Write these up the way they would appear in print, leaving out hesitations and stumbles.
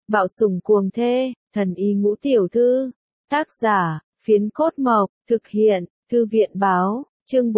Bạo sủng cuồng thê, thần y ngũ tiểu thư. Tác giả, Phiến Cốt Mộc, thực hiện, Thư viện báo, chương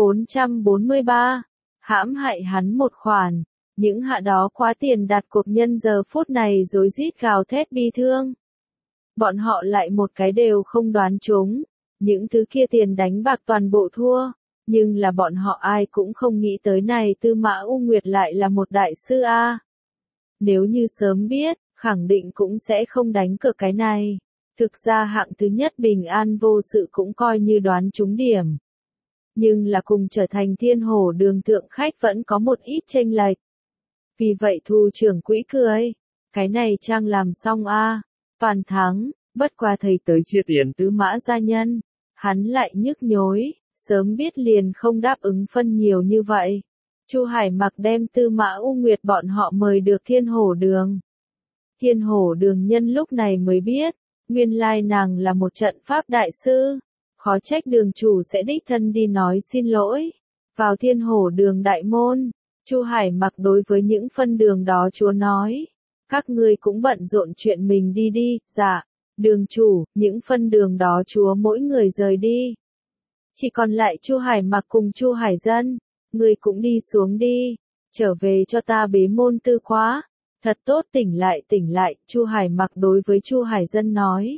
443. Hãm hại hắn một khoản. Những hạ đó khóa tiền đặt cuộc nhân giờ phút này rối rít gào thét bi thương. Bọn họ lại một cái đều không đoán trúng. Những thứ kia tiền đánh bạc toàn bộ thua. Nhưng là bọn họ ai cũng không nghĩ tới này Tư Mã U Nguyệt lại là một đại sư A. Nếu như sớm biết, khẳng định cũng sẽ không đánh cược cái này. Thực ra hạng thứ nhất bình an vô sự cũng coi như đoán trúng điểm. Nhưng là cùng trở thành thiên hổ đường thượng khách vẫn có một ít chênh lệch. Vì vậy Thu trưởng quỹ cười. Cái này trang làm xong A. Toàn thắng, bất qua thầy tới chia tiền Tư Mã gia nhân. Hắn lại nhức nhối, sớm biết liền không đáp ứng phân nhiều như vậy. Chu Hải Mặc đem Tư Mã U Nguyệt bọn họ mời được thiên hổ đường. Thiên hổ đường nhân lúc này mới biết, nguyên lai nàng là một trận pháp đại sư. Khó trách đường chủ sẽ đích thân đi nói xin lỗi. Vào thiên hổ đường đại môn, Chu Hải Mặc đối với những phân đường đó chúa nói. Các ngươi cũng bận rộn chuyện mình đi đi, dạ. Đường chủ, những phân đường đó chúa mỗi người rời đi. Chỉ còn lại Chu Hải Mặc cùng Chu Hải Dân. Ngươi cũng đi xuống đi. Trở về cho ta bế môn tư khóa. Thật tốt tỉnh lại, Chu Hải Mặc đối với Chu Hải Dân nói.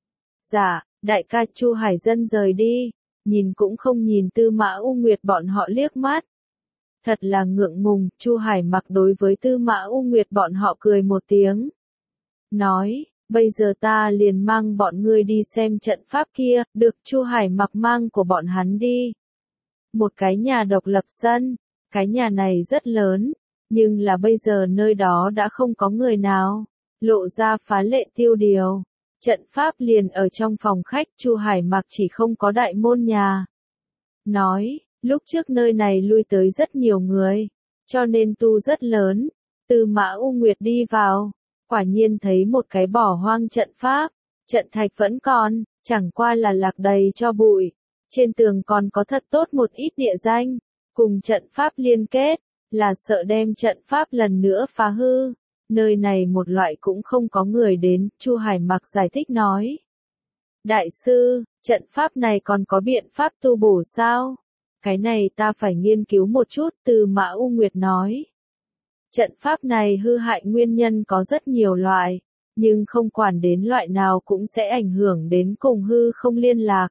Dạ, đại ca. Chu Hải Dân rời đi, nhìn cũng không nhìn Tư Mã U Nguyệt bọn họ liếc mắt. Thật là ngượng ngùng, Chu Hải Mặc đối với Tư Mã U Nguyệt bọn họ cười một tiếng. Nói, bây giờ ta liền mang bọn ngươi đi xem trận pháp kia, được. Chu Hải Mặc mang của bọn hắn đi. Một cái nhà độc lập sân, cái nhà này rất lớn. Nhưng là bây giờ nơi đó đã không có người nào, lộ ra phá lệ tiêu điều. Trận pháp liền ở trong phòng khách. Chu Hải Mặc chỉ không có đại môn nhà. Nói, lúc trước nơi này lui tới rất nhiều người, cho nên tu rất lớn. Tư Mã U Nguyệt đi vào, quả nhiên thấy một cái bỏ hoang trận pháp. Trận thạch vẫn còn, chẳng qua là lạc đầy cho bụi. Trên tường còn có thật tốt một ít địa danh, cùng trận pháp liên kết. Là sợ đem trận pháp lần nữa phá hư. Nơi này một loại cũng không có người đến, Chu Hải Mặc giải thích nói. Đại sư, trận pháp này còn có biện pháp tu bổ sao? Cái này ta phải nghiên cứu một chút, Tư Mã U Nguyệt nói. Trận pháp này hư hại nguyên nhân có rất nhiều loại, nhưng không quản đến loại nào cũng sẽ ảnh hưởng đến cùng hư không liên lạc.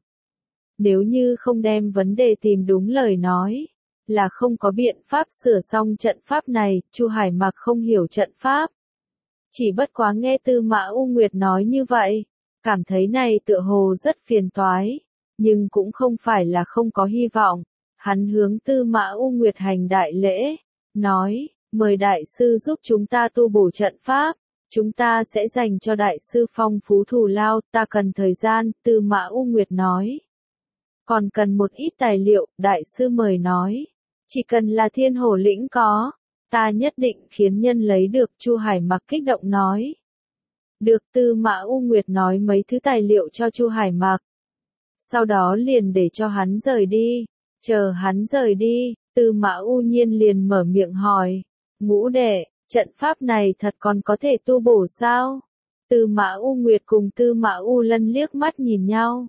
Nếu như không đem vấn đề tìm đúng lời nói, là không có biện pháp sửa xong trận pháp này. Chu Hải Mặc không hiểu trận pháp. Chỉ bất quá nghe Tư Mã U Nguyệt nói như vậy, cảm thấy này tựa hồ rất phiền toái, nhưng cũng không phải là không có hy vọng. Hắn hướng Tư Mã U Nguyệt hành đại lễ, nói, mời đại sư giúp chúng ta tu bổ trận pháp, chúng ta sẽ dành cho đại sư phong phú thù lao, ta cần thời gian. Tư Mã U Nguyệt nói. Còn cần một ít tài liệu, đại sư mời nói. Chỉ cần là thiên hổ lĩnh có, ta nhất định khiến nhân lấy được. Chu Hải Mặc kích động nói. Được. Tư Mã U Nguyệt nói mấy thứ tài liệu cho Chu Hải Mặc. Sau đó liền để cho hắn rời đi. Chờ hắn rời đi, Tư Mã U Nhiên liền mở miệng hỏi. Ngũ đệ, trận pháp này thật còn có thể tu bổ sao? Tư Mã U Nguyệt cùng Tư Mã U Lân liếc mắt nhìn nhau.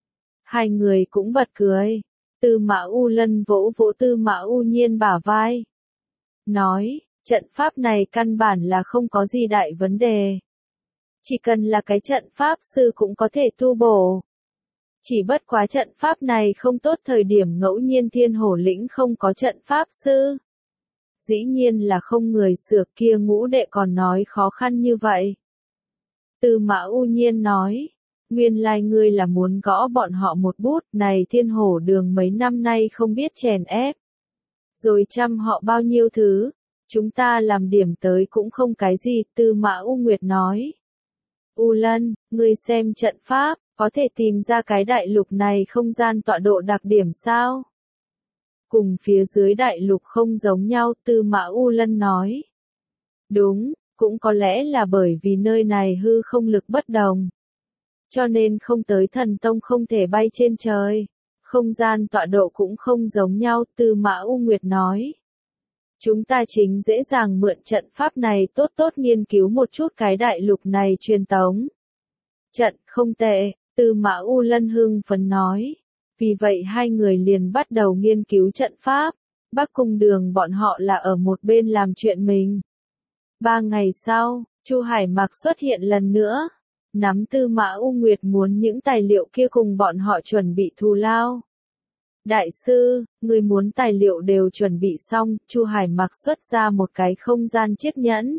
Hai người cũng bật cười. Tư Mã U Lân vỗ vỗ Tư Mã U Nhiên bả vai. Nói, trận pháp này căn bản là không có gì đại vấn đề. Chỉ cần là cái trận pháp sư cũng có thể tu bổ. Chỉ bất quá trận pháp này không tốt, thời điểm ngẫu nhiên thiên hổ lĩnh không có trận pháp sư. Dĩ nhiên là không người sửa. Kia ngũ đệ còn nói khó khăn như vậy. Tư Mã U Nhiên nói. Nguyên lai ngươi là muốn gõ bọn họ một bút, này thiên hổ đường mấy năm nay không biết chèn ép. Rồi chăm họ bao nhiêu thứ, chúng ta làm điểm tới cũng không cái gì. Tư Mã U Nguyệt nói. U Lân, ngươi xem trận pháp, có thể tìm ra cái đại lục này không gian tọa độ đặc điểm sao? Cùng phía dưới đại lục không giống nhau. Tư Mã U Lân nói. Đúng, cũng có lẽ là bởi vì nơi này hư không lực bất đồng. Cho nên không tới thần tông không thể bay trên trời. Không gian tọa độ cũng không giống nhau. Tư Mã U Nguyệt nói. Chúng ta chính dễ dàng mượn trận pháp này tốt tốt nghiên cứu một chút cái đại lục này truyền tống. Trận không tệ, Tư Mã U Lân hưng phấn nói. Vì vậy hai người liền bắt đầu nghiên cứu trận pháp. Bắc Cung Đường bọn họ là ở một bên làm chuyện mình. 3 ngày sau, Chu Hải Mặc xuất hiện lần nữa. Nắm Tư Mã U Nguyệt muốn những tài liệu kia cùng bọn họ chuẩn bị thù lao. Đại sư, người muốn tài liệu đều chuẩn bị xong, Chu Hải Mặc xuất ra một cái không gian chiếc nhẫn.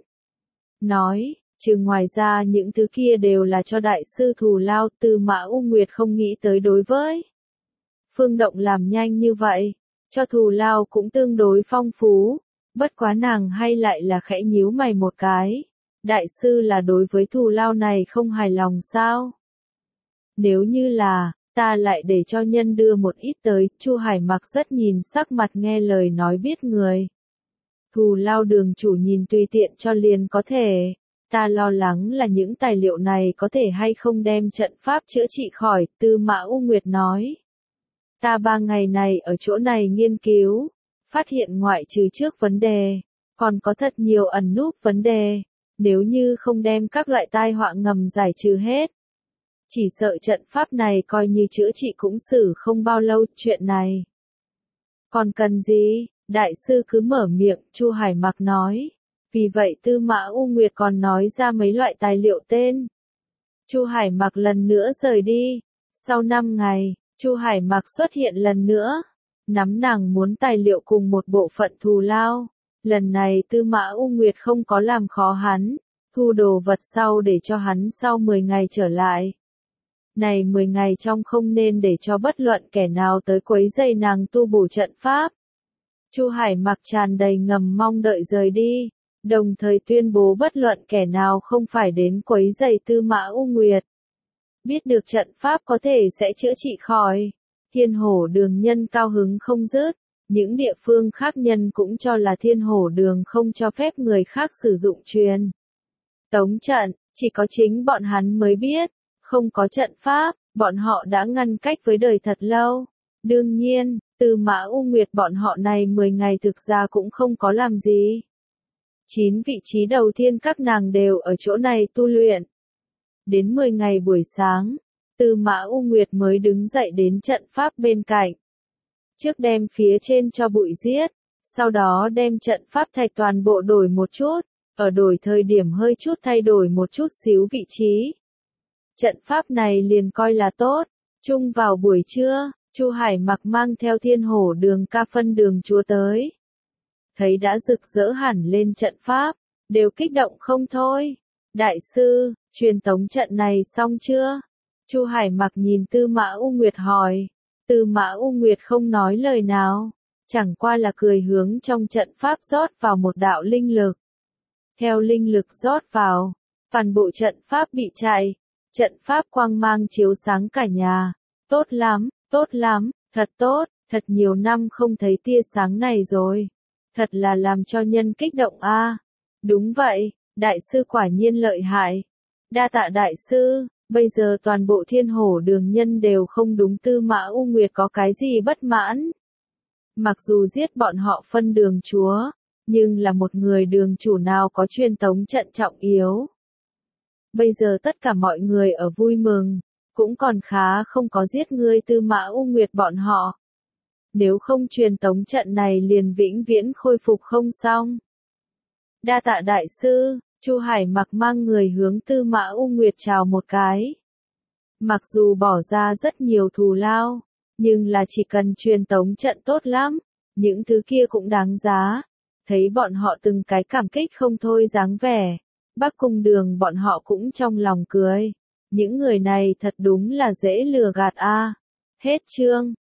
Nói, trừ ngoài ra những thứ kia đều là cho đại sư thù lao. Tư Mã U Nguyệt không nghĩ tới đối với Phương Động làm nhanh như vậy, cho thù lao cũng tương đối phong phú, bất quá nàng hay lại là khẽ nhíu mày một cái. Đại sư là đối với thù lao này không hài lòng sao? Nếu như là, ta lại để cho nhân đưa một ít tới. Chu Hải Mặc rất nhìn sắc mặt nghe lời nói biết người. Thù lao Đường chủ nhìn tùy tiện cho liền có thể. Ta lo lắng là những tài liệu này có thể hay không đem trận pháp chữa trị khỏi. Tư Mã U Nguyệt nói. Ta 3 ngày này ở chỗ này nghiên cứu, phát hiện ngoại trừ trước vấn đề, còn có thật nhiều ẩn núp vấn đề. Nếu như không đem các loại tai họa ngầm giải trừ hết, chỉ sợ trận pháp này coi như chữa trị cũng xử không bao lâu. Chuyện này còn cần gì? Đại sư cứ mở miệng, Chu Hải Mặc nói. Vì vậy Tư Mã U Nguyệt còn nói ra mấy loại tài liệu tên. Chu Hải Mặc lần nữa rời đi. Sau 5 ngày, Chu Hải Mặc xuất hiện lần nữa. Nắm nàng muốn tài liệu cùng một bộ phận thù lao. Lần này Tư Mã U Nguyệt không có làm khó hắn. Thu đồ vật sau để cho hắn sau 10 ngày trở lại. Này 10 ngày trong không nên để cho bất luận kẻ nào tới quấy rầy nàng tu bổ trận pháp. Chu Hải Mặc tràn đầy ngầm mong đợi rời đi, đồng thời tuyên bố bất luận kẻ nào không phải đến quấy rầy Tư Mã U Nguyệt. Biết được trận pháp có thể sẽ chữa trị khỏi, Thiên Hổ Đường nhân cao hứng không dứt, những địa phương khác nhân cũng cho là Thiên Hổ Đường không cho phép người khác sử dụng truyền tống trận, chỉ có chính bọn hắn mới biết, không có trận pháp, bọn họ đã ngăn cách với đời thật lâu. Đương nhiên, Tư Mã U Nguyệt bọn họ này 10 ngày thực ra cũng không có làm gì. 9 vị trí đầu tiên các nàng đều ở chỗ này tu luyện. Đến 10 ngày buổi sáng, Tư Mã U Nguyệt mới đứng dậy đến trận pháp bên cạnh. Trước đem phía trên cho bụi giết, sau đó đem trận pháp thạch toàn bộ đổi một chút, ở đổi thời điểm hơi chút thay đổi một chút xíu vị trí. Trận pháp này liền coi là tốt. Chung vào buổi trưa, Chu Hải Mặc mang theo Thiên Hổ Đường ca phân đường chúa tới. Thấy đã rực rỡ hẳn lên trận pháp, đều kích động không thôi. Đại sư, truyền tống trận này xong chưa? Chu Hải Mặc nhìn Tư Mã U Nguyệt hỏi. Tư Mã U Nguyệt không nói lời nào, chẳng qua là cười hướng trong trận pháp rót vào một đạo linh lực. Theo linh lực rót vào, toàn bộ trận pháp bị chạy. Trận pháp quang mang chiếu sáng cả nhà. Tốt lắm, thật tốt, thật nhiều năm không thấy tia sáng này rồi. Thật là làm cho nhân kích động a. Đúng vậy, đại sư quả nhiên lợi hại. Đa tạ đại sư, bây giờ toàn bộ Thiên Hổ Đường nhân đều không đúng Tư Mã U Nguyệt có cái gì bất mãn. Mặc dù giết bọn họ phân đường chúa, nhưng là một người đường chủ nào có truyền tống trận trọng yếu. Bây giờ tất cả mọi người ở vui mừng, cũng còn khá không có giết ngươi Tư Mã U Nguyệt bọn họ. Nếu không truyền tống trận này liền vĩnh viễn khôi phục không xong. Đa tạ đại sư, Chu Hải Mặc mang người hướng Tư Mã U Nguyệt chào một cái. Mặc dù bỏ ra rất nhiều thù lao, nhưng là chỉ cần truyền tống trận tốt lắm, những thứ kia cũng đáng giá. Thấy bọn họ từng cái cảm kích không thôi dáng vẻ. Bắc Cung Đường bọn họ cũng trong lòng cười. Những người này thật đúng là dễ lừa gạt a. Hết chương.